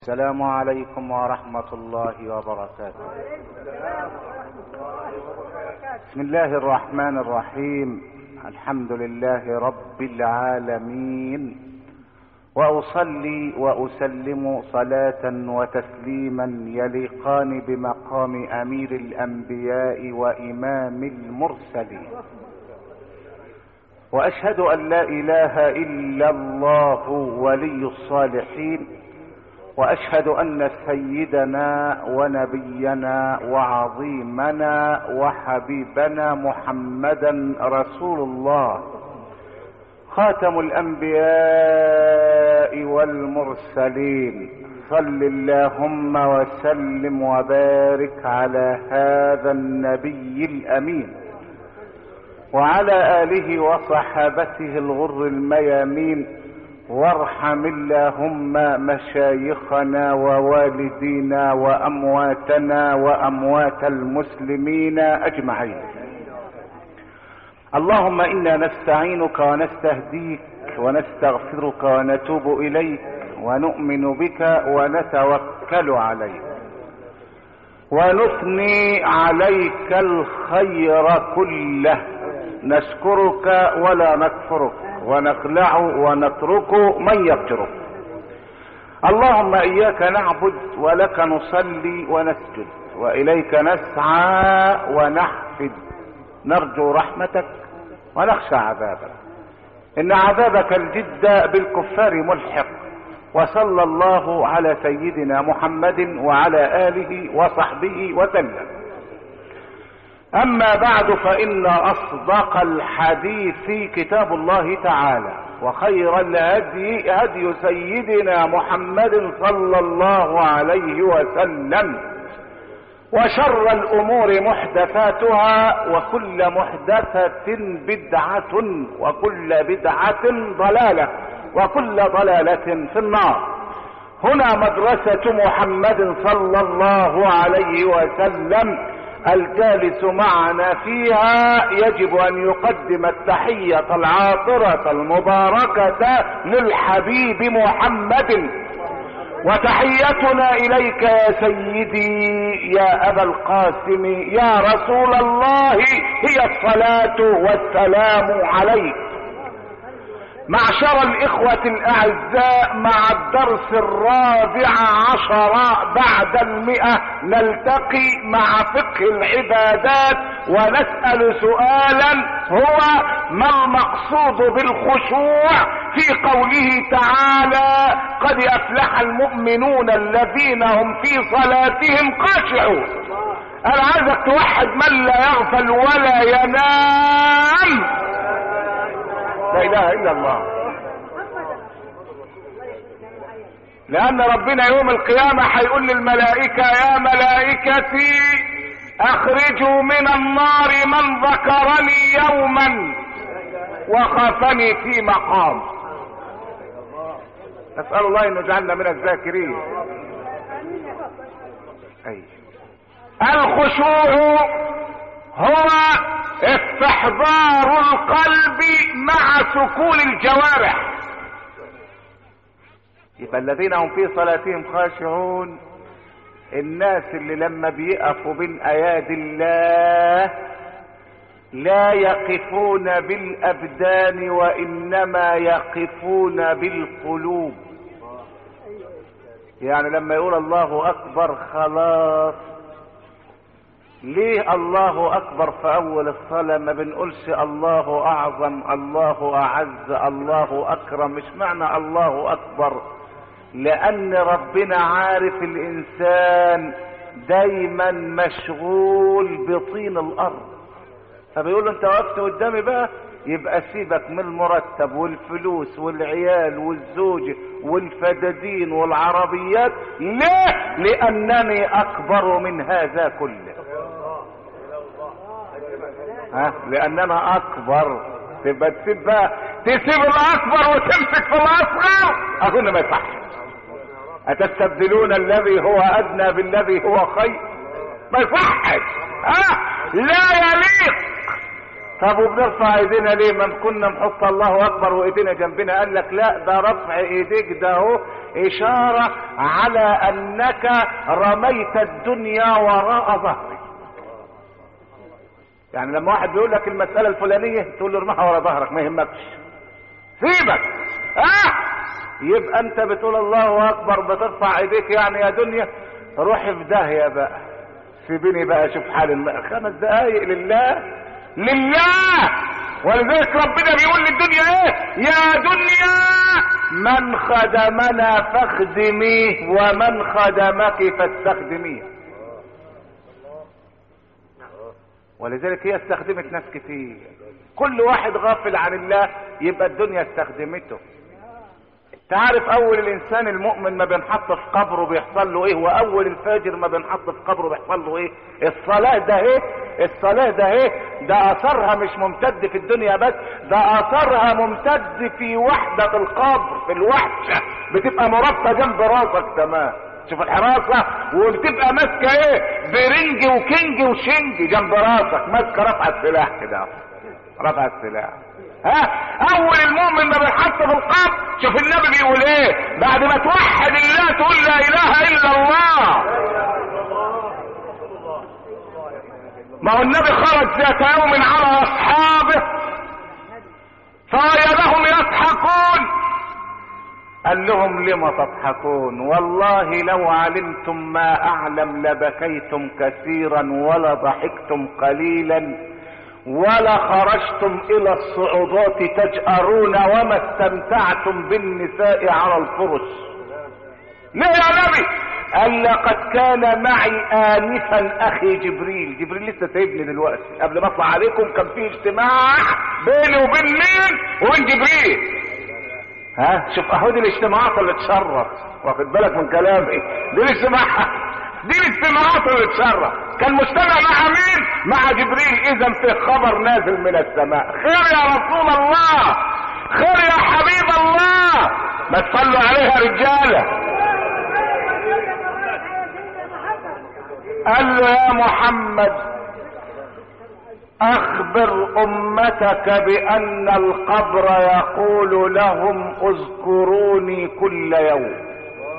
السلام عليكم ورحمة الله وبركاته. بسم الله الرحمن الرحيم. الحمد لله رب العالمين، وأصلي وأسلم صلاة وتسليما يليقان بمقام أمير الأنبياء وإمام المرسلين، وأشهد أن لا إله إلا الله ولي الصالحين، وأشهد أن سيدنا ونبينا وعظيمنا وحبيبنا محمدا رسول الله، خاتم الأنبياء والمرسلين. صل اللهم وسلم وبارك على هذا النبي الأمين وعلى آله وصحابته الغر الميامين، وارحم اللهم مشايخنا ووالدينا وأمواتنا وأموات المسلمين أجمعين. اللهم إنا نستعينك ونستهديك ونستغفرك ونتوب إليك ونؤمن بك ونتوكل عليك ونثني عليك الخير كله، نشكرك ولا نكفرك ونخلع ونترك من يفجرك. اللهم إياك نعبد ولك نصلي ونسجد وإليك نسعى ونحفد، نرجو رحمتك ونخشى عذابك، إن عذابك الجد بالكفار ملحق. وصلى الله على سيدنا محمد وعلى آله وصحبه وسلم. أما بعد، فإن أصدق الحديث كتاب الله تعالى، وخير الهدي هدي سيدنا محمد صلى الله عليه وسلم، وشر الأمور محدثاتها، وكل محدثة بدعة، وكل بدعة ضلالة، وكل ضلالة في النار. هنا مدرسة محمد صلى الله عليه وسلم، الجالس معنا فيها يجب أن يقدم التحية العاطرة المباركة للحبيب محمد، وتحيتنا إليك يا سيدي يا أبا القاسم يا رسول الله هي الصلاة والسلام عليك. معشر الإخوة الأعزاء، مع الدرس 14 بعد 100 نلتقي مع فقه العبادات، ونسأل سؤالا هو: ما المقصود بالخشوع في قوله تعالى: قد أفلح المؤمنون الذين هم في صلاتهم خاشعون؟ أنا عايزك توحد من لا يغفل ولا ينام. لا اله الا الله. لان ربنا يوم القيامة هيقول للملائكة: يا ملائكتي اخرجوا من النار من ذكرني يوما وخافني في مقام. نسأل الله ان يجعلنا من الذاكرين. الخشوع هو استحضار القلب مع سكون الجوارح. يبقى الذين هم في صلاتهم خاشعون، الناس اللي لما بيقفوا بين ايادي الله لا يقفون بالابدان وانما يقفون بالقلوب. يعني لما يقول الله اكبر خلاص. ليه الله اكبر في اول الصلاة ما بنقولش الله اعظم، الله اعز، الله اكرم؟ مش معنى الله اكبر، لان ربنا عارف الانسان دايما مشغول بطين الارض، فبيقول له: انت وقفت قدامي بقى، يبقى سيبك من المرتب والفلوس والعيال والزوجة والفدادين والعربيات. ليه؟ لانني اكبر من هذا كله. لاننا اكبر. تبقى تسيب الاكبر وتمسك في الاصغر؟ اظن ما يصح. اتستبدلون الذي هو ادنى بالذي هو خير؟ ما يصحش. لا يليق طب وبنرفع ايدينا ليه؟ ما كنا نحط الله اكبر وايدينا جنبنا. قال لك لا، ده رفع ايديك ده هو اشارة على انك رميت الدنيا وراء ظهرك. يعني لما واحد بيقول لك المسألة الفلانية تقول له ارميها ورا ظهرك ما يهمكش، سيبك. يبقى انت بتقول الله اكبر بترفع ايديك، يعني يا دنيا روحي في داهية بقى، سيبيني بقى اشوف حال 5 دقايق لله. ولذلك ربنا بيقول للدنيا ايه؟ يا دنيا من خدمنا فاخدميه ومن خدمك فاستخدميه. ولذلك هي استخدمت ناس كتير، كل واحد غافل عن الله يبقى الدنيا استخدمته. تعرف اول الانسان المؤمن ما بينحط في قبره بيحصل له ايه، واول الفاجر ما بينحط في قبره بيحصل له ايه؟ الصلاة ده ايه ده اثرها مش ممتد في الدنيا بس، ده اثرها ممتد في وحدة القبر، في الوحشة بتبقى مربطة جنب راسك تمام. شوف الحراسة، وبتبقى ماسكة ايه؟ برنج وكنج وشنج جنب راسك، ماسكة رفع السلاح كده، رفع السلاح. اول المؤمن ما بينحط في القبر، شوف النبي بيقول ايه بعد ما توحد الله تقول لا اله الا الله. ما هو النبي خرج ذات يوم على اصحابه فوجدهم يضحكون، قال لهم لم تضحكون؟ والله لو علمتم ما اعلم لبكيتم كثيرا ولا ضحكتم قليلا ولا خرجتم الى الصعودات تجأرون وما استمتعتم بالنساء على الفرش. ليه يا نبي؟ قال لقد كان معي آنفا اخي جبريل. جبريل لسه سايبني دلوقتي، قبل ما اطلع عليكم كان في اجتماع بيني وبين مين؟ وبين جبريل. شوف اهو دي الاجتماعات اللي تشرف، واخد بالك من كلامي؟ دي الاجتماعات اللي تشرف. كان مجتمع مع مين؟ مع جبريل. اذا في خبر نازل من السماء، خير يا رسول الله، خير يا حبيب الله، ما تصلوا عليها رجاله. قال له يا محمد اخبر امتك بان القبر يقول لهم اذكروني كل يوم،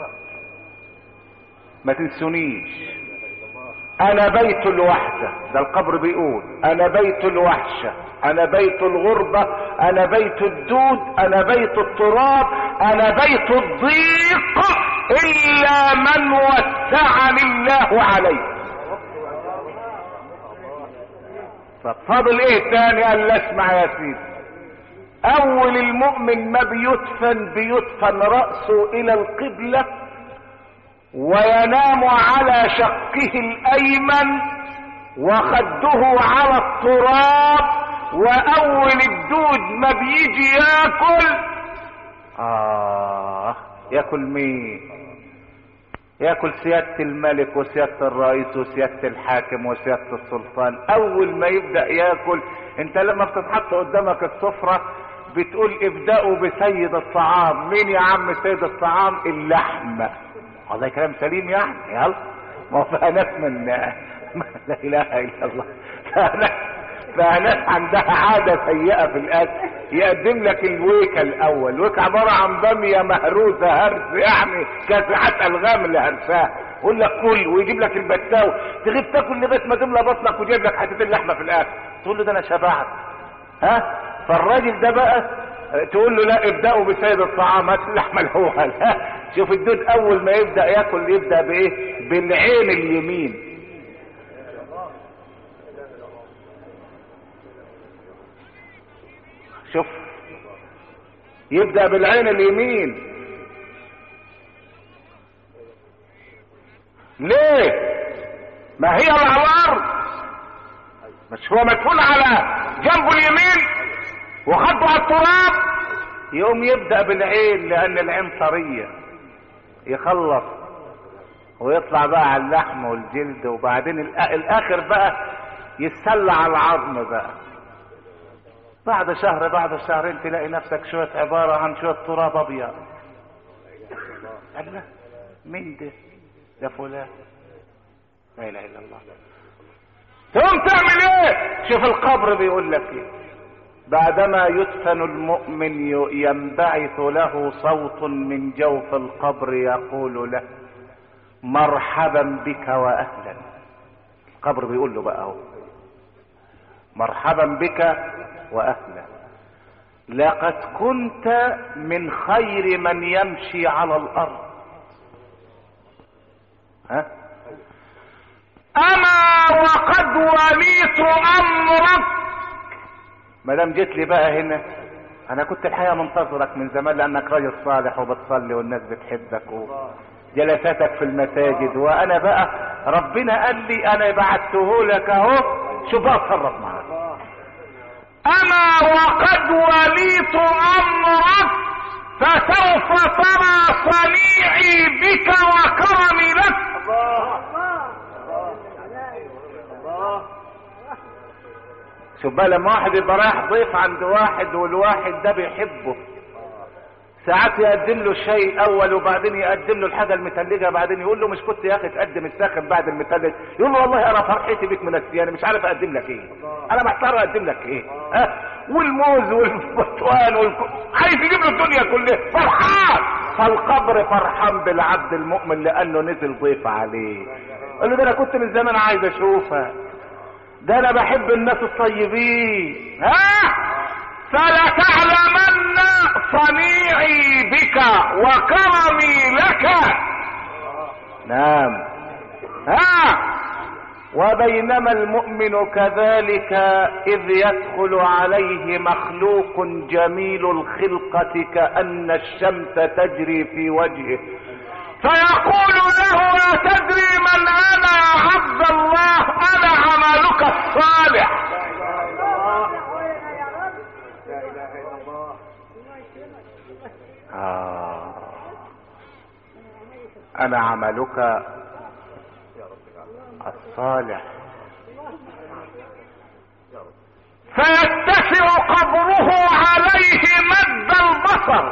ما تنسونيش، انا بيت الوحدة. ده القبر بيقول انا بيت الوحشة، انا بيت الغربة، انا بيت الدود، انا بيت التراب، انا بيت الضيق الا من وسعني الله عليه. ففضل ايه تاني؟ قال لا اسمع يا سيدي، اول المؤمن ما بيدفن رأسه الى القبلة وينام على شقه الايمن وخده على التراب، واول الدود ما بيجي ياكل مين؟ ياكل سيادة الملك وسيادة الرئيس وسيادة الحاكم وسيادة السلطان. اول ما يبدأ ياكل، انت لما بتتحط قدامك السفرة بتقول ابدأوا بسيد الطعام. مين يا عم سيد الطعام؟ اللحمة. والله كلام سليم يعني، يلا ما فيها ناس من لا اله الا الله، فيها ناس عندها عادة سيئة في الاكل، يقدم لك الويكة الاول. الويكة عبارة عن بامية مهروسة هرس، يعني كاسحات الغام اللي هرساها، يقول لك كل، ويجيب لك البتاو، تغيب تاكل لغايه ما تملى بطنك ويجيب لك حتتين اللحمة في الاكل، تقول له ده انا شبعت. فالراجل ده بقى تقول له لا ابدأوا بسيد الطعام، هات اللحمة الاول. شوف الدود اول ما يبدأ ياكل يبدأ بايه؟ بالعين اليمين. شوف يبدأ بالعين اليمين. ليه؟ ما هي على الارض، مش هو مدفون على جنبه اليمين وخده على التراب، يقوم يبدأ بالعين لان العين طرية، يخلص ويطلع بقى على اللحم والجلد، وبعدين الاخر بقى يتسلى على العظم بقى. بعد شهر بعد شهرين تلاقي نفسك شوية عبارة عن شوية تراب ابيض. الله، مين ده؟ ده فلان. لا اله الا الله. تقوم تعمل ايه؟ شوف القبر بيقول لك ايه. بعدما يدفن المؤمن ينبعث له صوت من جوف القبر يقول له مرحبا بك واهلا. القبر بيقول له بقى اهو مرحبا بك واهلا، لقد كنت من خير من يمشي على الارض. ها؟ اما وقد وليت امرك. ما دام جيت لي بقى هنا، انا كنت الحقيقه منتظرك من زمان لانك راجل صالح وبتصلي والناس بتحبك وجلساتك في المساجد، وانا بقى ربنا قال لي انا بعته لك اهو، شوف بقى اتصرف معاك. اما وقد وليت امرك فسوف ترى صنيعي بك وكرمي لك. شوف بقى لما واحد يبقى رايح ضيف عند واحد والواحد ده بيحبه، ساعات يقدم له شيء اول وبعدين يقدم له الحاجه المتلجه، بعدين يقول له مش كنت يا اخي تقدم الساخن بعد المتلج؟ يقول له والله انا فرحتي بيك من السيانه مش عارف اقدم لك ايه، انا محتار اقدم لك ايه. ها؟ والموز والبرتقال عايز يجيب له الدنيا كلها، فرحان. فالقبر فرحان بالعبد المؤمن لانه نزل ضيف عليه. قال له ده انا كنت من زمان عايز اشوفك، ده انا بحب الناس الطيبين. ها؟ فلتعلمن صنيعي بك وكرمي لك. نعم. ها؟ وبينما المؤمن كذلك إذ يدخل عليه مخلوق جميل الخلقة كأن الشمس تجري في وجهه فيقول له أتدري من أنا يا عبد الله؟ أنا عملك الصالح. أنا عملك الصالح. فيتسع قبره عليه مد البصر.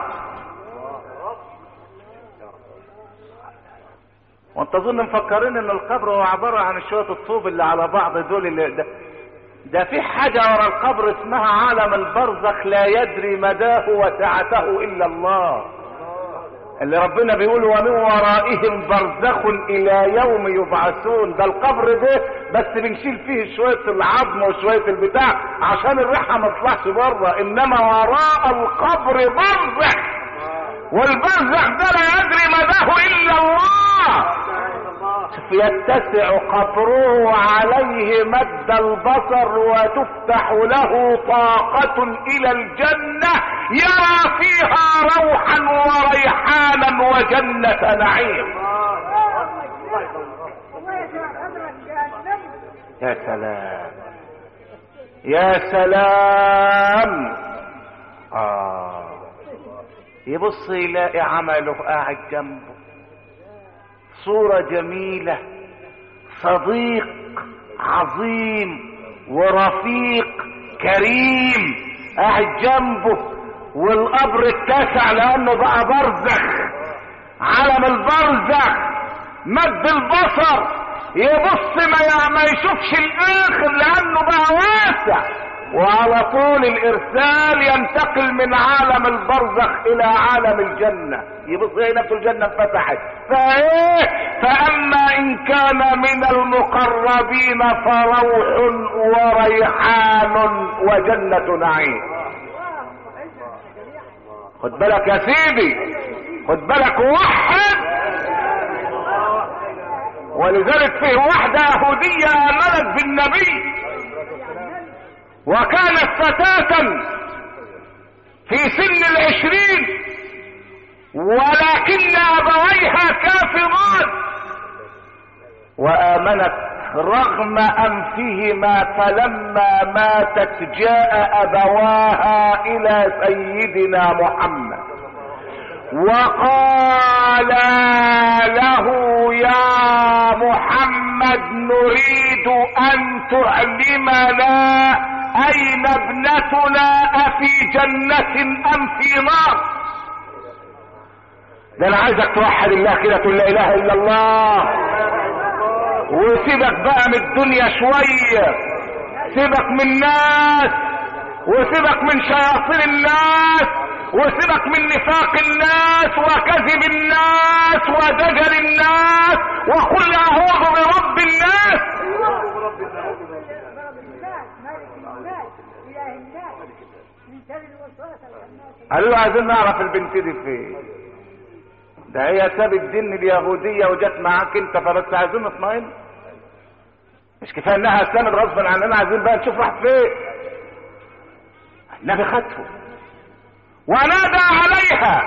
وانت تظن مفكرين ان القبر هو عبارة عن شوية الطوب اللي على بعض دول اللي ده في حاجة ورا القبر اسمها عالم البرزخ لا يدري مداه وسعته الا الله، اللي ربنا بيقول ومن ورائهم برزخ الى يوم يبعثون. ده القبر ده بس بنشيل فيه شوية العظم وشوية البتاع عشان الريحة ما تطلعش بره، انما وراء القبر برزخ، والبرزخ ده لا يدري مداه الا الله. يتسع قبره عليه مد البصر وتفتح له طاقة الى الجنة يرى فيها روحا وريحانا وجنة نعيم. يا سلام يا سلام. يبص يلاقي عمله قاعد جنبه، صورة جميلة، صديق عظيم ورفيق كريم قاعد جنبه، والقبر اتسع لانه بقى برزخ، عالم البرزخ مد البصر، يبص ما يشوفش الاخر لانه بقى واسع، وعلى طول الارسال ينتقل من عالم البرزخ الى عالم الجنة. يبص هي نفس الجنة انفتحت فاما ان كان من المقربين فروح وريحان وجنة نعيم. خد بالك يا سيدي، خد بالك، وحد. ولذلك فيه واحدة يهودية آمنت بالنبي وكانت فتاة في سن 20 ولكن أبويها كافران، وآمنت رغم أنفهما، فلما ماتت جاء أبواها إلى سيدنا محمد وقال له يا محمد نريد أن تعلمنا أين ابنتنا، أفي جنة أم في نار؟ ده أنا عايزك توحد الله كده، تقول لا إله إلا الله. وسيبك بقى من الدنيا شوية، سيبك من الناس، وسيبك من شياطين الناس، وسيبك من نفاق الناس وكذب الناس ودجل الناس، وقل اعوذ برب الناس. قالوا له عايزين نعرف البنت دي فين، ده هي سابت الدين اليهودية وجت معاك انت، فبس عايزين نطمئن، مش كفايه انها اسلمت غصبا عننا، عايزين بقى نشوف راحت فين. النبي خدته ونادى عليها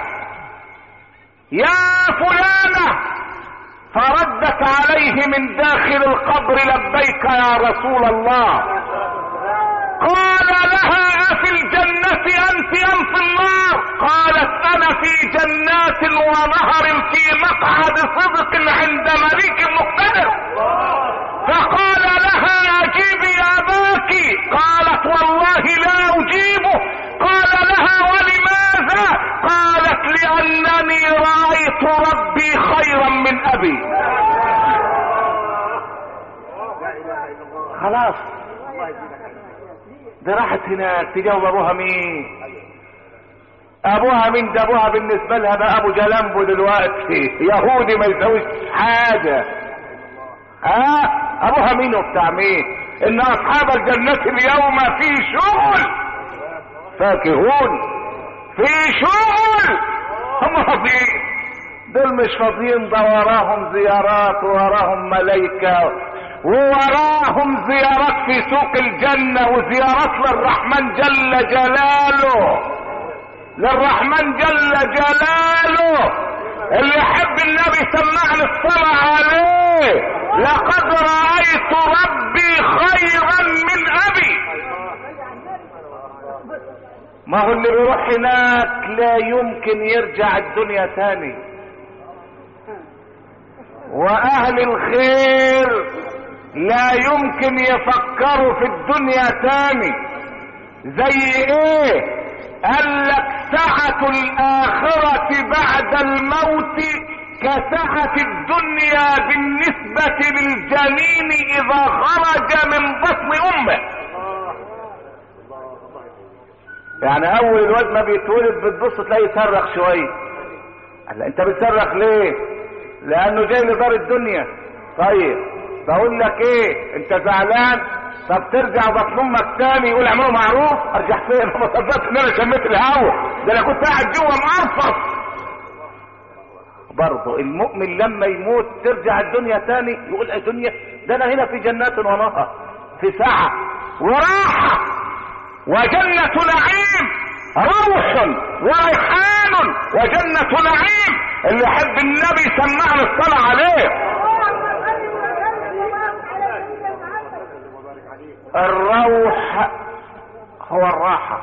يا فلانة، فردت عليه من داخل القبر لبيك يا رسول الله. قال لها أفي الجنة أنت أم في النار؟ قالت أنا في جنات ونهر في مقعد صدق عند مليك مقتدر. فقال لها أجيبي أباك، قالت والله لا أجيبه. قال لها ولماذا؟ قالت لأنني رأيت ربي خيرا من أبي. خلاص دي راحت هناك تجاوب ابوها مين؟ ابوها مين؟ ده ابوها بالنسبه لها بقى ابو جلامبو دلوقتي، يهودي ما يسويش حاجه. ابوها مين وبتاع مين؟ ان اصحاب الجنه اليوم في شغل فاكهون، في شغل. هم فاضيين؟ دول مش فاضيين، ده وراهم زيارات ووراهم ملايكه ووراهم زيارات في سوق الجنة وزيارات للرحمن جل جلاله، للرحمن جل جلاله. اللي يحب النبي سمعني الصلاة عليه، لقد رأيت ربي خيرا من أبي. ما هو اللي بيروح هناك لا يمكن يرجع الدنيا تاني، واهل الخير لا يمكن يفكروا في الدنيا تاني. زي ايه؟ قال لك سعة الاخرة بعد الموت كسعة الدنيا بالنسبة للجنين اذا خرج من بطن امه. يعني اول الواد ما بيتولد بتبص تلاقيه يصرخ شوية. قال انت بتصرخ ليه؟ لانه جاي لدار الدنيا. طيب بقول لك ايه، انت زعلان؟ طب ترجع بطن امك تاني. يقول اعملوا معروف. ارجع فين؟ ما صدقت ان انا شميت الهوا، ده انا كنت قاعد جوه مقرفص. برضه المؤمن لما يموت ترجع الدنيا تاني، يقول الدنيا ده انا هنا في جنات ونهر، في سعة وراحة وجنة نعيم، روح وريحان وجنة نعيم. اللي يحب النبي سمعنا الصلاة عليه. الروح هو الراحة،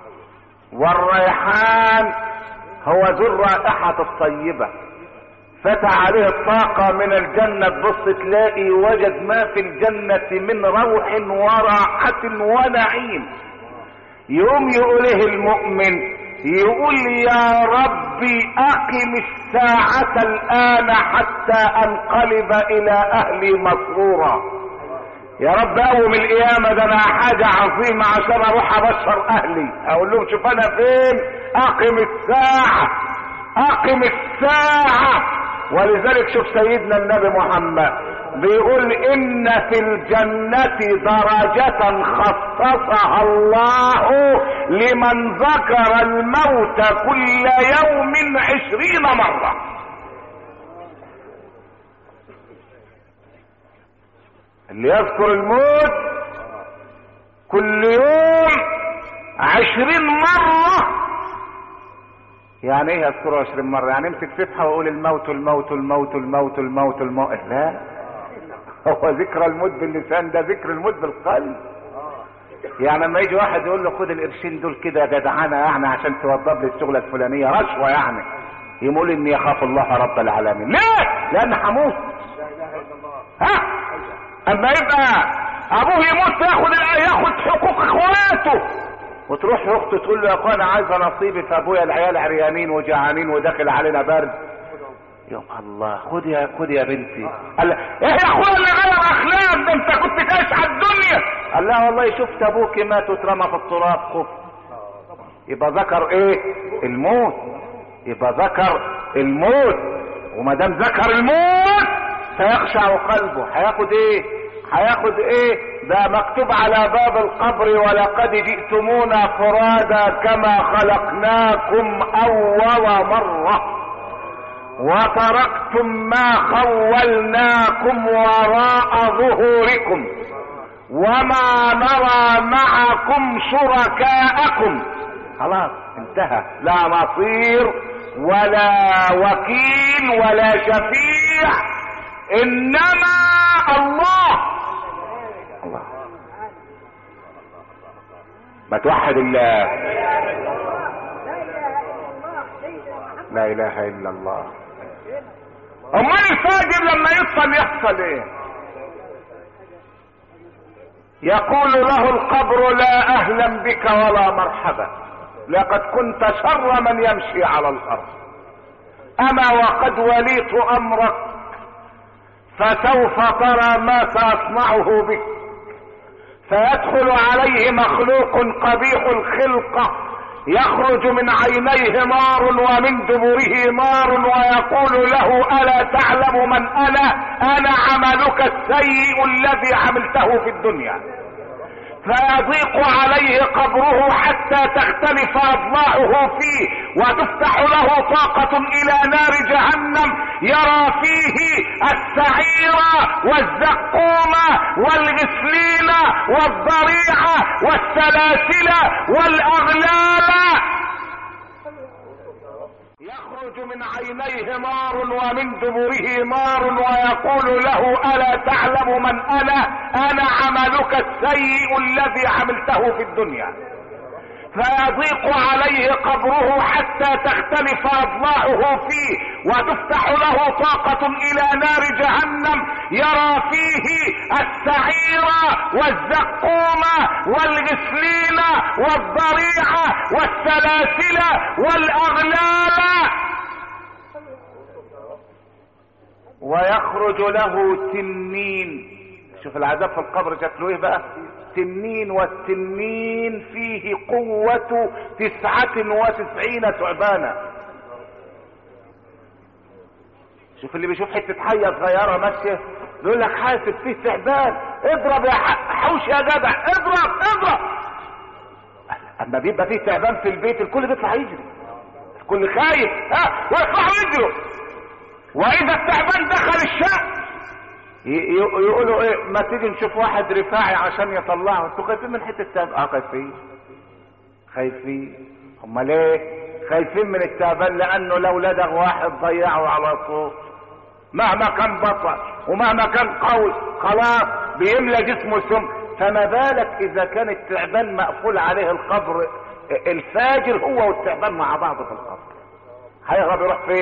والريحان هو ذو الرائحة الطيبة. فتح عليه الطاقة من الجنة، تبص تلاقي وجد ما في الجنة من روح وراحة ونعيم. يقوم يقوله المؤمن، يقول يا ربي اقم الساعة الان حتى انقلب الى اهلي مسرورا. يا رب قوم القيامة، ده انا حاجة عظيمة عشان اروح ابشر اهلي، اقول لهم شوف انا فين. اقم الساعة، اقم الساعة. ولذلك شوف سيدنا النبي محمد بيقول ان في الجنة درجة خصصها الله لمن ذكر الموت كل يوم 20 مرة. اللي يذكر الموت كل يوم 20 مرة. يعني ايه يذكره 20 مرة؟ يعني امسك سبحة واقول الموت الموت الموت الموت الموت الموت. لا، هو ذكر الموت باللسان، ده ذكر الموت بالقلب. يعني لما يجي واحد يقول له خد القرشين دول كده يا جدعانه يعني عشان توضب لي الشغله الفلانيه، رشوه يعني، يقول اني يخاف الله رب العالمين. ليه؟ لان هموت. اما يبقى ابوه يموت ياخد حقوق اخواته، وتروح اخته تقول له يا اخويا انا عايزه نصيبي في ابويا، العيال عريانين وجعانين وداخل علينا برد. يوم الله، خد يا بنتي. قال ايه يا اخويا اللي غير اخلاق، ده انت كنت عايش على الدنيا. قال لا والله شفت ابوك مات واترمى في التراب خف. يبقى ذكر ايه؟ الموت. يبقى ذكر الموت، وما دام ذكر الموت سيخشع قلبه. هياخد ايه؟ هياخد ايه؟ ده مكتوب على باب القبر ولقد جئتمونا فرادا كما خلقناكم اول مرة وتركتم ما خولناكم وراء ظهوركم وما نرى معكم شركاءكم. خلاص انتهى، لا نصير ولا وكيل ولا شفيع، انما الله. الله، ما توحد الله. لا اله الا الله. امال الفاجر لما يحصل ايه؟ يقول له القبر لا اهلا بك ولا مرحبا، لقد كنت شر من يمشي على الارض، اما وقد وليت امرك فسوف ترى ما ساصنعه بك. فيدخل عليه مخلوق قبيح الخلقة يخرج من عينيه نار ومن دبره نار ويقول له الا تعلم من انا عملك السيء الذي عملته في الدنيا. فيضيق عليه قبره حتى تختلف اضلاعه فيه وتفتح له طاقة الى نار جهنم يرى فيه السعير والزقوم والغسلين والضريع والسلاسل والاغلال. يخرج من عينيه نار ومن دبره نار ويقول له الا تعلم من انا عملك السيء الذي عملته في الدنيا. فيضيق عليه قبره حتى تختلف اضلاعه فيه وتفتح له طاقة الى نار جهنم يرى فيه السعير والزقوم والغسلين والضريع والسلاسل والاغلال. ويخرج له تنين. شوف العذاب في القبر شكله ايه بقى؟ تنين، والتنين فيه قوة 99 ثعبانا. شوف اللي بيشوف حتة حية صغيرة ماشية يقول لك حاسب فيه تعبان، اضرب يا حوش يا جدع، اضرب. اما بيبقى فيه تعبان في البيت الكل بيطلع يجري، الكل خايف ويطلعوا يجروا. واذا التعبان دخل الشقة يقولوا ايه؟ ما تيجي نشوف واحد رفاعي عشان يطلعه. انتوا خايفين من حته التعبان؟ خايفين. امال ايه؟ خايفين من التعبان لانه لو لدغ واحد ضيعه على طول، مهما كان بطل ومهما كان قوي خلاص بيملى جسمه سم. فما بالك اذا كان التعبان مقفول عليه القبر؟ الفاجر هو والتعبان مع بعض في القبر، هيهرب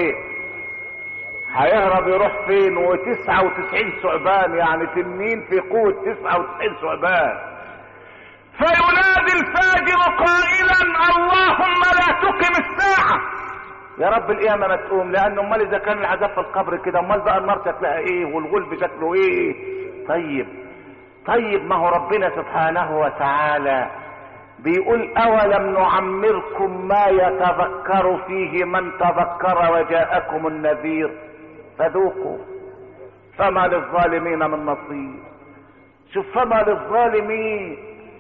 يروح فين؟ و99 ثعبان، يعني تنين في قوة 99 ثعبان. فينادي الفاجر قائلا اللهم لا تقم الساعة، يا رب القيامة ما تقوم. لان امال اذا كان العذاب في القبر كده، امال بقى النار شكلها ايه والغلب شكله ايه؟ طيب ما هو ربنا سبحانه وتعالى بيقول اولم نعمركم ما يتذكر فيه من تذكر وجاءكم النذير فذوقوا فما للظالمين من نصير. شوف، فما للظالمين،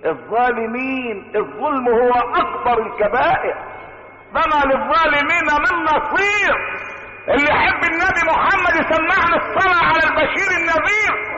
الظلم هو اكبر الكبائر، فما للظالمين من نصير. اللي يحب النبي محمد يسمعنا الصلاة على البشير النذير.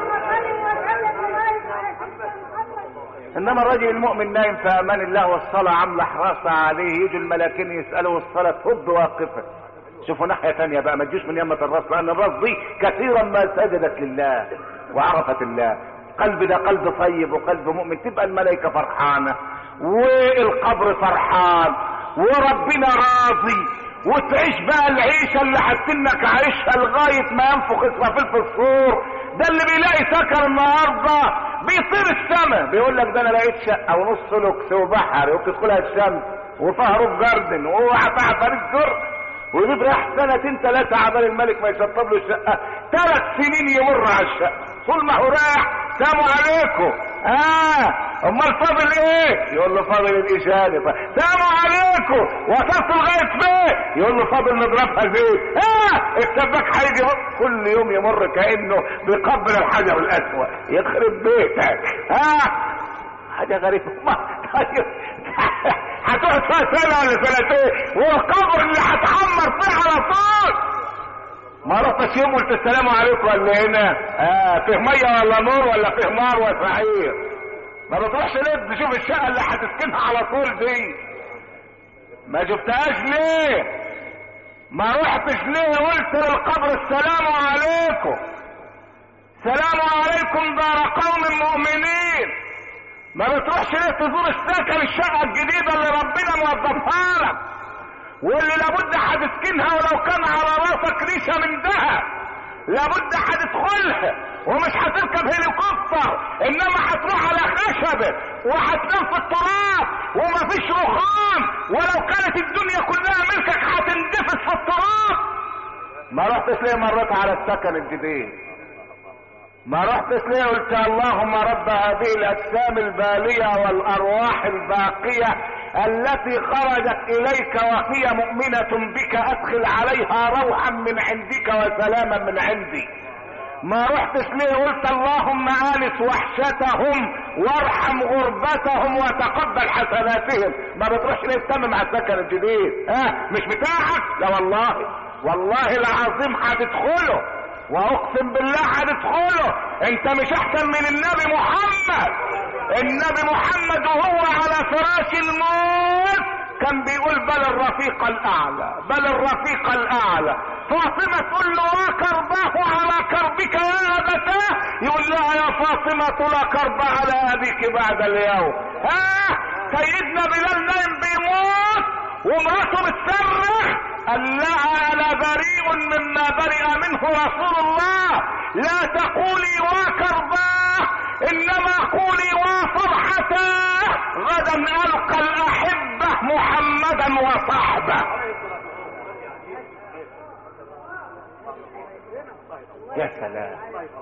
انما الرجل المؤمن نايم في امان الله والصلاة عاملة حراسة عليه، يجوا الملاكين يسألوا الصلاة تفض واقفة. شوفوا ناحية تانية بقى، ما تجوش من يمة الراس، لان الراس دي كثيرا ما سجدت لله وعرفت الله. قلب ده قلب طيب وقلب مؤمن، تبقى الملائكة فرحانة والقبر فرحان وربنا راضي، وتعيش بقى العيشة اللي حتنك عايشها لغاية ما ينفخ اسرافيل في الصور. ده اللي بيلاقي سكر النهارده بيطير السما، بيقول لك ده انا لقيت شقة ونص لوكس وبحر وبتدخلها الشمس وفيها روف جاردن وفيها فريق جر، ويجيب رايح 2 3 عبال الملك ما يشطب له الشقة. 3 سنين يمر على الشقة. طول ما هو رايح سلام عليكم. امال فاضل ايه؟ يقول له فاضل الاشاره. سلام عليكم، وصلت لغايه فين؟ يقول له فاضل نضربها زيت. السباك هيجي كل يوم يمر كانه بيقبل الحجر الاسود. يخرب بيتك. حاجه غريبه. طيب هتقعد فيها سنه ولا سنتين والقبر اللي هتعمر فيه على طول. ما رحتش يوم قلت السلام عليكم ولا هنا فيه ميه ولا نور ولا فيه نار وسعير؟ ما بتروحش ليه تشوف الشقه اللي هتسكنها على طول دي؟ ما شفتهاش ليه؟ ما رحتش ليه قلت للقبر السلام عليكم؟ سلام عليكم دار قوم مؤمنين. ما بتروحش ليه تزور السكن الشقه الجديده اللي ربنا موظفها لك واللي لابد هتسكنها ولو كان على راسك ريشه من ذهب؟ لابد هتدخلها ومش هتركب هليكوبتر، انما هتروح على خشبه وهتنام في التراب ومفيش رخام، ولو كانت الدنيا كلها ملكك هتندفس في التراب. ما رحتش ليه مريت على السكن الجديد؟ ما رحتش ليه قلت اللهم رب هذه الاجسام الباليه والارواح الباقيه التي خرجت اليك وهي مؤمنة بك ادخل عليها روحا من عندك وسلاما من عندي؟ ما رحتش ليه قلت اللهم آنس وحشتهم وارحم غربتهم وتقبل حسناتهم؟ ما بتروحش ليه تتمم على السكن الجديد؟ مش بتاعك؟ لا والله العظيم هتدخله، واقسم بالله هتدخله. انت مش احسن من النبي محمد. النبي محمد وهو على فراش الموت كان بيقول بل الرفيق الاعلى، بل الرفيق الاعلى. فاطمة تقول له وكرباه على كربك يا ابتاه، يقول لها يا فاطمة لا كرب على ابيك بعد اليوم. سيدنا بلال نايم بيموت ومراته بتصرخ، قال لها انا بريء مما برئ منه رسول الله، لا تقولي وكرباه انما قولي وفرحته، غدا القى الاحبه محمدا وصحبه. يا سلام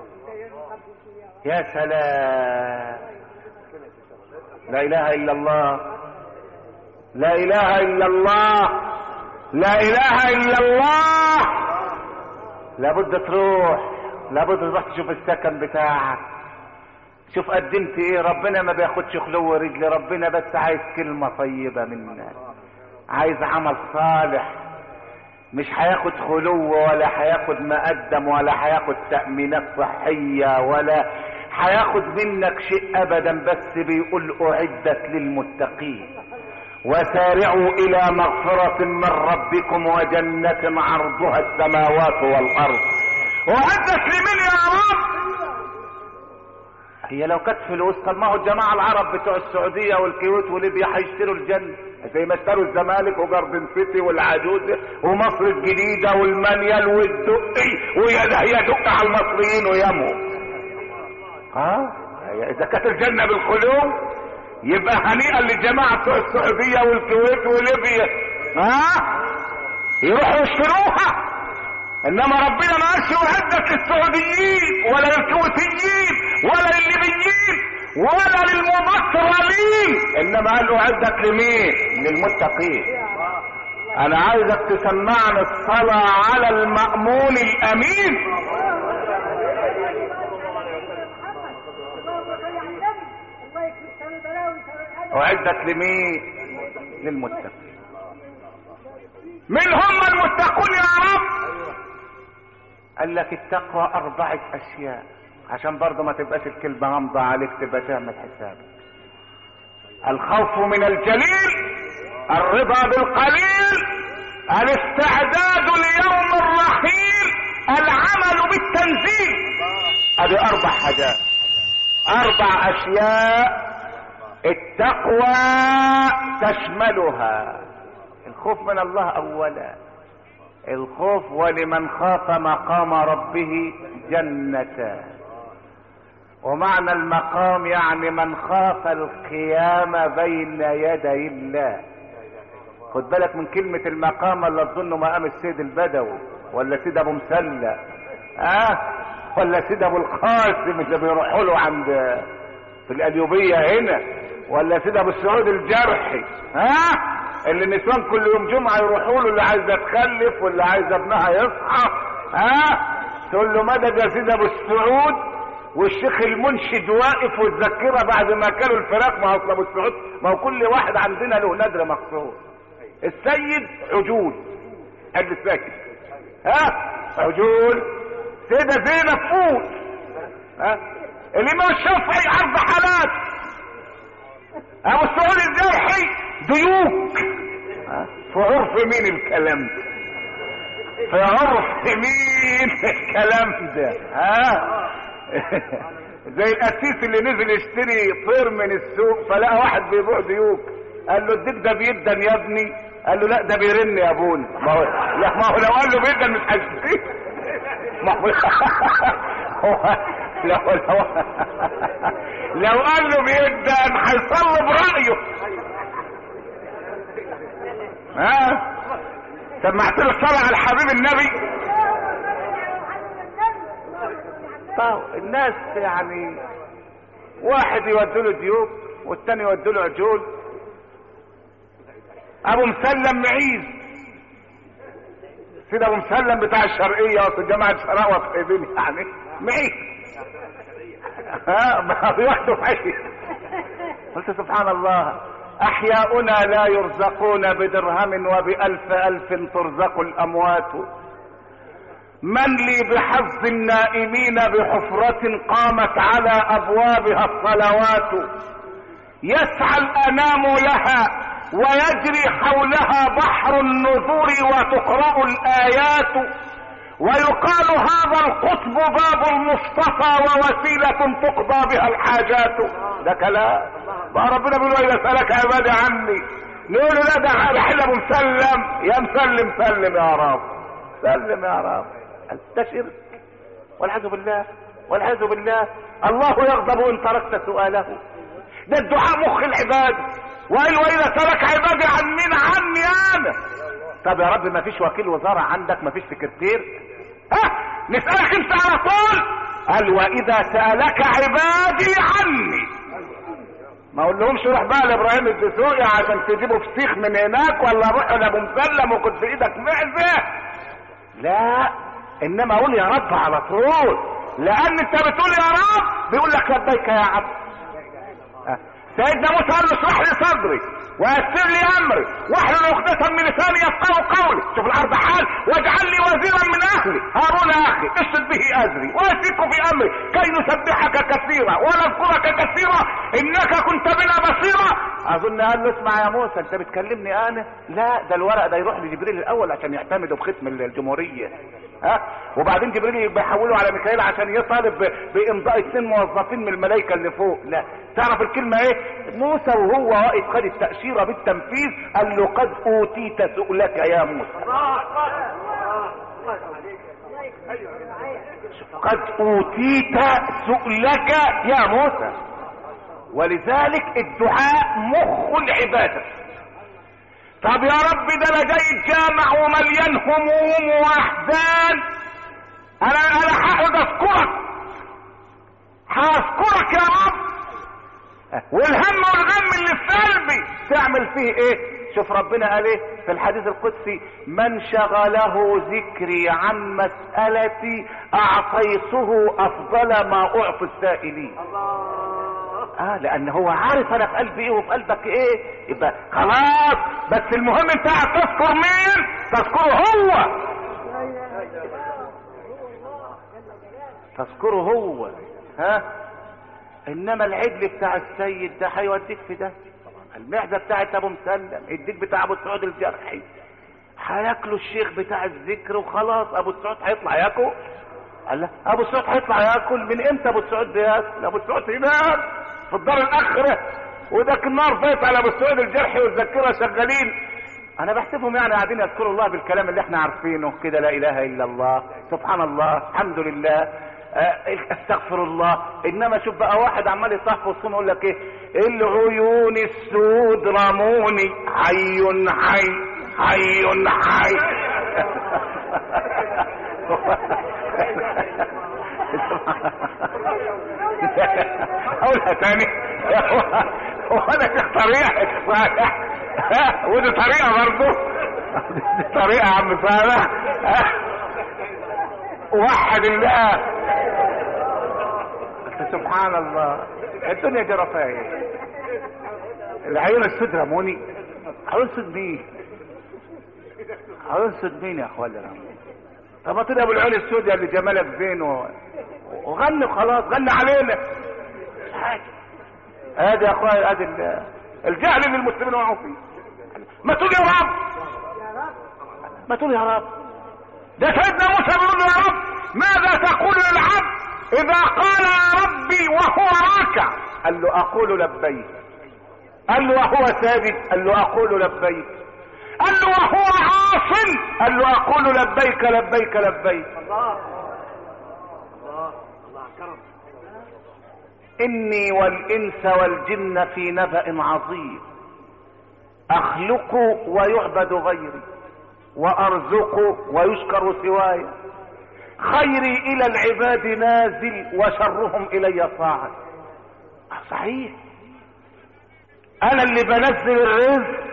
يا سلام، لا اله الا الله، لا اله الا الله، لا اله الا الله. لابد تروح تشوف السكن بتاعك، شوف قدمت ايه. ربنا ما بياخدش خلو رجل، ربنا بس عايز كلمة طيبة منك، عايز عمل صالح. مش هياخد خلو ولا هياخد مقدم ولا هياخد تأمينات صحية ولا هياخد منك شيء ابدا، بس بيقول اعدت للمتقين وسارعوا الى مغفرة من ربكم وجنة عرضها السماوات والارض. اعدت لمن يا رب؟ هي لو كانت فلوس، طب ما هو الجماعة العرب بتوع السعودية والكويت وليبيا هيشتروا الجنة زي ما اشتروا الزمالك وجاردن سيتي والعجوزة ومصر الجديدة والمنيل والدقي ويدق على المصريين ويموا. اذا كانت الجنة بالخلو يبقى هنيئا للجماعة بتوع السعودية والكويت وليبيا يروحوا يشتروها. انما ربنا ما قالش اعدت للسعوديين ولا للكويتيين ولا للليبيين ولا للمبطرين، انما قال اعدت لمين؟ للمتقين. انا عايزك تسمعني الصلاة على المأمون الامين. اعدت لمين؟ للمتقين. من هم المتقون يا رب؟ قال لك التقوى 4 اشياء، عشان برضه ما تبقاش الكلمة غامضة عليك، تبقى تعمل حسابك. الخوف من الجليل، الرضا بالقليل، الاستعداد ليوم الرحيل، العمل بالتنزيل. ادي 4 حاجات، 4 اشياء التقوى تشملها. الخوف من الله اولا، الخوف ولمن خاف مقام ربه جنتان. ومعنى المقام يعني من خاف القيام بين يدي الله. خد بالك من كلمة المقام، ولا تظن مقام السيد البدوي ولا سيد ابو مسلة. ولا سيد ابو القاسم اللي بيروحوا له عند في القليوبيه هنا، ولا سيد ابو السعود الجرحي، اللي النسوان كل يوم جمعه يروحوا له، اللي عايزه تخلف واللي عايزه ابنها يصحى، تقول له مدد يا سيد ابو السعود، والشيخ المنشد واقف والذكره بعد ما كانوا الفراق. ما هو ابو السعود، ما هو كل واحد عندنا له نذر مخصوص. السيد عجول، قال السيد عجول، سيدة زينب فوت، الامام الشافعي عرض حالات، ابو السعود الجرحي ديوك. في عرف مين الكلام ده؟ في عرف مين الكلام ده؟ زي القسيس اللي نزل يشتري طير من السوق، فلقى واحد بيبيع ديوك، قال له الديك ده بيدن يا ابني، قال له لا ده بيرن يا ابونا. ما هو لو قال له بيدن مش هيشتري. ما هو لو قال له بيدن هيصلي برأيه. سمعت له الصلاة على حبيب النبي. طيب الناس يعني واحد يودوا له ديوك والتاني يودوا له عجول. ابو مسلم معيز، سيد ابو مسلم بتاع الشرقيه في جامعه شراوه في ايدين يعني معيز، بياخدوا في عيش. قلت سبحان الله، احياؤنا لا يرزقون بدرهم وبألف ألف ترزق الاموات. من لي بحظ النائمين بحفرة قامت على ابوابها الصلوات. يسعى الانام لها ويجري حولها بحر النذور وتقرأ الآيات. ويقال هذا القطب باب المصطفى ووسيلة تقضى بها الحاجات. ده كلام بقى ربنا بيقول إذا سألك عبادي عني، نقول لا ده حل ابو مسلم، يا مسلم سلم يا رب، سلم يا رب. ده شرك والعياذ بالله، والعياذ بالله. الله يغضب ان تركت سؤاله. ده الدعاء مخ العباد. وقال واذا سألك عبادي عن مين؟ عني انا. طب يا رب ما فيش وكيل وزارة عندك؟ ما فيش سكرتير؟ نسألك انت على طول. قال واذا سألك عبادي عني. ما اقول لهمش روح بقى لابراهيم الدسوقي عشان تجيبوا فسيخ من هناك، ولا روح لابو مسلم وكنت في ايدك معزه. لا، انما اقول يا رب على طول، لان انت بتقول يا رب بيقول لك لبيك يا عبد. سيدنا موسى قال له اشرح لي صدري ويسر لي امري واحلل عقدة من لساني يفقهوا قولي. شوف الارض حال. واجعل لي وزيرا من اهلي هارون اخي اشد به ازري واشركه في امري كي نسبحك كثيرا ونذكرك كثيرا انك كنت بنا بصيرا. اظن قال له اسمع يا موسى انت بتكلمني انا؟ لا، ده الورق ده يروح لجبريل الاول عشان يعتمدوا بختم الجمهوريه. وبعدين جبريل بيحوله على ميكائيل عشان يطالب بامضاء 2 موظفين من الملائكه اللي فوق. لا، تعرف الكلمه ايه؟ موسى وهو واقف خد التاشيره بالتنفيذ قال له قد اوتيت سؤلك يا موسى. قد اوتيت سؤلك يا موسى. ولذلك الدعاء مخ العباده. طب يا رب ده انا جاي الجامع ومليان هموم واحزان، انا هقعد هذكرك يا رب، والهم والغم اللي في قلبي تعمل فيه ايه؟ شوف ربنا قال ايه في الحديث القدسي؟ من شغله ذكري عن مسألتي اعطيته افضل ما اعطي السائلين. لان هو عارف انا في قلبي ايه وفي قلبك ايه. يبقى خلاص، بس المهم انت تذكر مين؟ تذكره هو، تذكره هو. انما العجل بتاع السيد ده هيوديك في ده. المعده بتاعت ابو مسلم، الديك بتاع ابو السعود الجرحي، هياكلوا الشيخ بتاع الذكر وخلاص. ابو السعود هيطلع ياكل؟ قال لا، ابو السعود هيطلع ياكل من امتى؟ ابو السعود بياكل؟ ابو السعود هناك في الدار الاخره، وذاك النار فايت على ابو السعود الجرحي والذاكره شغالين. انا بحسبهم يعني قاعدين يذكروا الله بالكلام اللي احنا عارفينه كده، لا اله الا الله، سبحان الله، الحمد لله، استغفر الله. انما شوف بقى واحد عمال يصحف وصون يقول لك ايه؟ العيون السود رموني حي حي حي حي. اقولها تاني. وانا في طريقة صالح ودي طريقة برضه، دي طريقة يا عم صالح. وحد الله. سبحان الله، الدنيا دي رفاهية. العيون السود رموني. عيون سود مين؟ عيون سود مين يا اخوانا؟ طب ما تقول ابو العيون السود اللي جمالك زين وغني خلاص، غني علينا. ادي يا اخويا، ادي الجهل اللي المسلمين وقعوا فيه. ما تقول يا رب، ما تقول يا رب. ده سيدنا موسى بيقول له يا رب ماذا تقول للعبد اذا قال يا ربي وهو راكع؟ قال له اقول لبيك. قال له وهو ساجد؟ قال له اقول لبيك. قال له وهو عاصم؟ قال له اقول لبيك لبيك لبيك. الله الله الله كرم. اني والانس والجن في نبأ عظيم، اخلق ويعبد غيري، وارزق ويشكر سواي، خيري الى العباد نازل وشرهم الي صاعد. صحيح، انا اللي بنزل الرزق،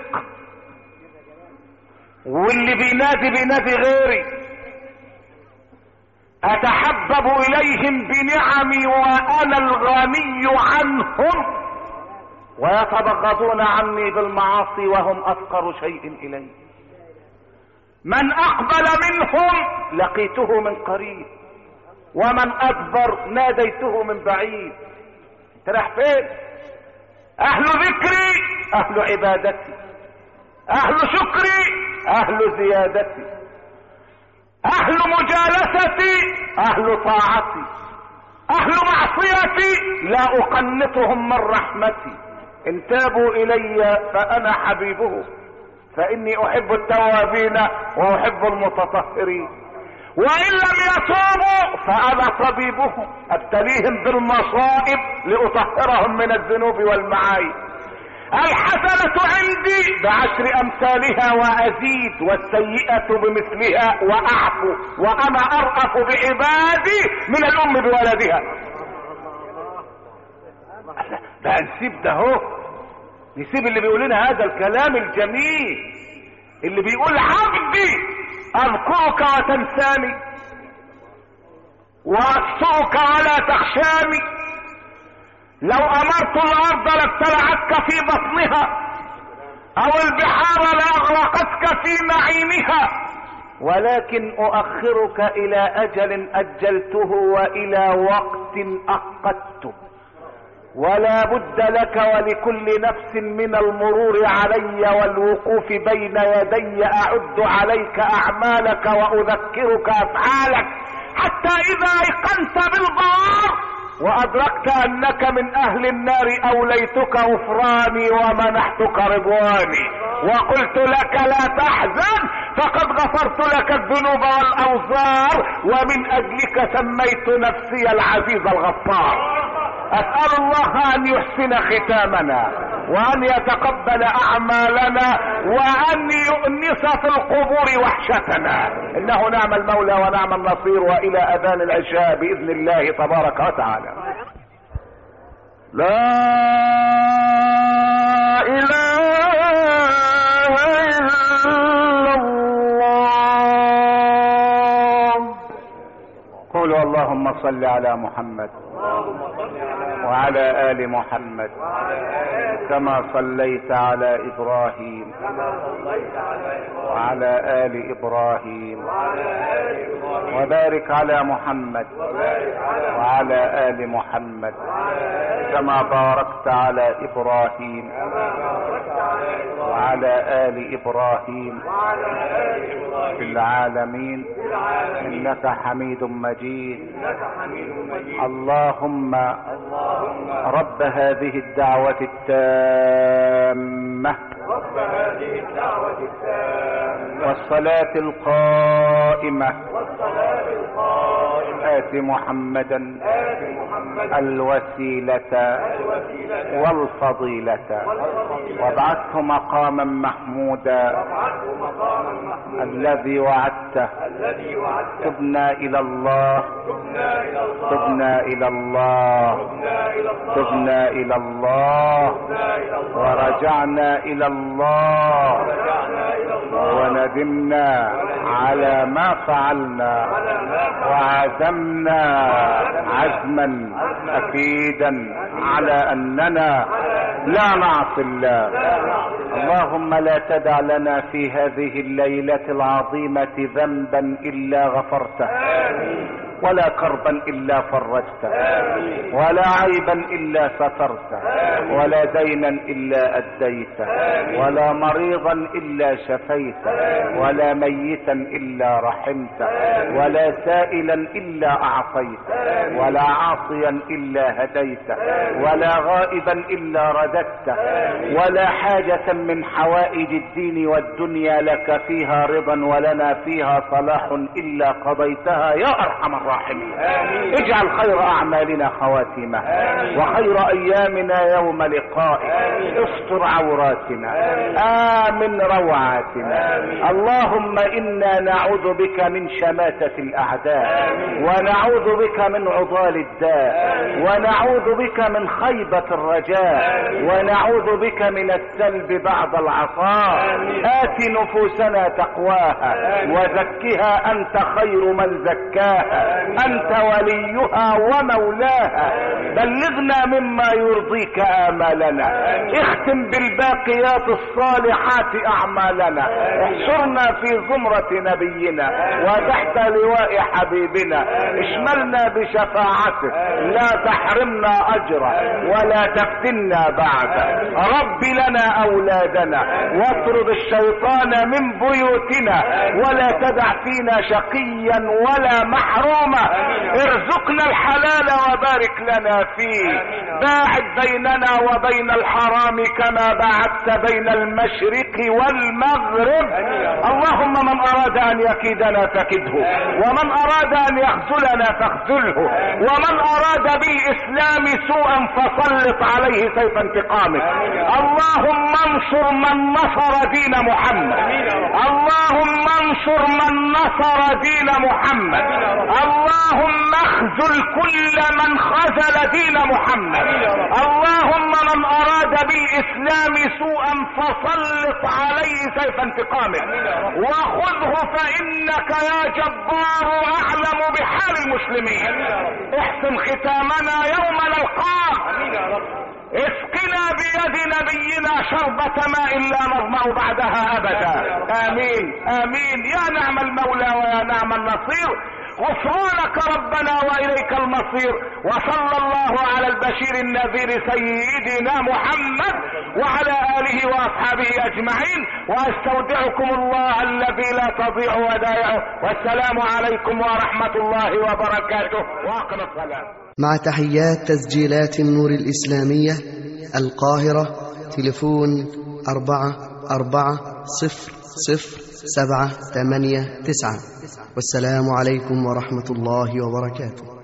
واللي بينادي غيري. اتحبب اليهم بنعمي وانا الغني عنهم، ويتبغضون عني بالمعاصي وهم افقر شيء الي. من اقبل منهم لقيته من قريب، ومن ادبر ناديته من بعيد. ترح فين؟ اهل ذكري اهل عبادتي، اهل شكري اهل زيادتي، اهل مجالستي اهل طاعتي، اهل معصيتي لا اقنطهم من رحمتي. ان تابوا الي فانا حبيبهم، فاني احب التوابين واحب المتطهرين. وان لم يتوبوا فانا طبيبهم، ابتليهم بالمصائب لاطهرهم من الذنوب والمعايب. الحسنة عندي بعشر امثالها وازيد، والسيئة بمثلها واعفو، وانا ارأف بعبادي من الام بولدها. ده نسيب ده هو، نسيب اللي بيقول لنا هذا الكلام الجميل، اللي بيقول عبدي اذكرك وتنساني، واخشوك ولا تخشاني. لو امرت الارض لابتلعتك في بطنها، او البحار لاغرقتك في نعيمها، ولكن اؤخرك الى اجل اجلته والى وقت اقدته. ولا بد لك ولكل نفس من المرور علي والوقوف بين يدي، اعد عليك اعمالك واذكرك افعالك، حتى اذا ايقنت بالبار وادركت انك من اهل النار اوليتك غفراني ومنحتك رضواني، وقلت لك لا تحزن فقد غفرت لك الذنوب والاوزار، ومن اجلك سميت نفسي العزيز الغفار. اسأل الله ان يحسن ختامنا، وان يتقبل اعمالنا، وان يؤنس في القبور وحشتنا، انه نعم المولى ونعم النصير. والى اذان العشاء باذن الله تبارك وتعالى. لا اله الا الله. قولوا اللهم صل على محمد وعلى آل محمد كما صليت على إبراهيم وعلى آل إبراهيم، وبارك على محمد وعلى آل محمد كما باركت على إبراهيم وعلى آل إبراهيم في العالمين إنك حميد مجيد. اللهم رب هذه الدعوة التامة والصلاة القائمة آت محمدا الوسيلة والفضيلة وابعثه مقاما محمودا الذي وعدته. تبنا إلى الله، تبنا إلى الله، تبنا إلى الله، ورجعنا إلى الله، وندمنا على ما فعلنا، وعزمنا عزما أكيدا على أننا لا نعصي الله. اللهم لا تدع لنا في هذه الليلة العظيمة ذنبا إلا غفرته، ولا كربا إلا فرجته، ولا عيبا إلا سترته، ولا دينا إلا أديته، ولا مريضا إلا شفيته، ولا ميتا إلا رحمته، ولا سائلا إلا أعطيته، ولا عاصيا إلا هديته، ولا غائبا إلا رددته، ولا حاجة من حوائج الدين والدنيا لك فيها رضا ولنا فيها صلاح إلا قضيتها يا أرحم الراحمين. اجعل خير أعمالنا خواتمها، وخير أيامنا يوم لقائك. استر عوراتنا، آمن روعاتنا. اللهم إنا نعوذ بك من شماتة الأعداء، ونعوذ بك من عضال الداء، ونعوذ بك من خيبة الرجاء، ونعوذ بك من السلب بعد العطاء. آت نفوسنا تقواها وزكها أنت خير من زكاها، أنت وليها ومولاها. بلغنا مما يرضيك آمالنا، اختم بالباقيات الصالحات أعمالنا، احشرنا في زمرة نبينا وتحت لواء حبيبنا، اشملنا بشفاعته، لا تحرمنا أجره ولا تفتنا بعده. رب لنا أولادنا واطرد الشيطان من بيوتنا، ولا تدع فينا شقيا ولا محروما. ارزقنا الحلال وبارك لنا فيه. باعد بيننا وبين الحرام كما باعدت بين المشرق والمغرب. اللهم من أراد أن يكيدنا فكده، ومن أراد أن يخذلنا فاخذله، ومن أراد بالإسلام سوءا فسلط عليه سيف انتقامك. اللهم انصر من نصر دين محمد، اللهم انصر من نصر دين محمد، اللهم اخذل كل من خذل دين محمد. اللهم من أراد بالإسلام سوءا فسلط عليه سيف انتقامك، وخذه فإنك يا جبار أعلم بحال المسلمين. احسن ختامنا يوم نلقاك، اسقنا بيد نبينا شربة ماء لا نظمأ بعدها أبدا. آمين آمين. يا نعم المولى ويا نعم النصير. غفرانك ربنا وإليك المصير. وصلى الله على البشير النذير سيدنا محمد وعلى آله وأصحابه أجمعين، وأستودعكم الله الذي لا تضيع ودائعه. والسلام عليكم ورحمة الله وبركاته، وأقم الصلاة. مع تحيات تسجيلات النور الإسلامية القاهرة، تليفون 44000789. والسلام عليكم ورحمة الله وبركاته.